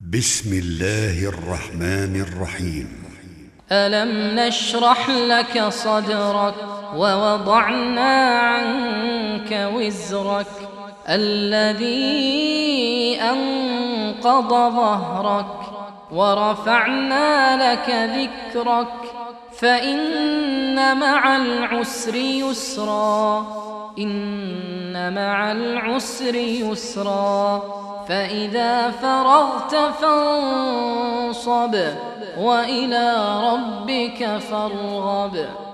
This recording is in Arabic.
بسم الله الرحمن الرحيم. ألم نشرح لك صدرك ووضعنا عنك وزرك الذي أنقض ظهرك ورفعنا لك ذكرك فإن مع العسر يسرا إن مع العسر يسرا فإذا فرغت فانصب وإلى ربك فارغب.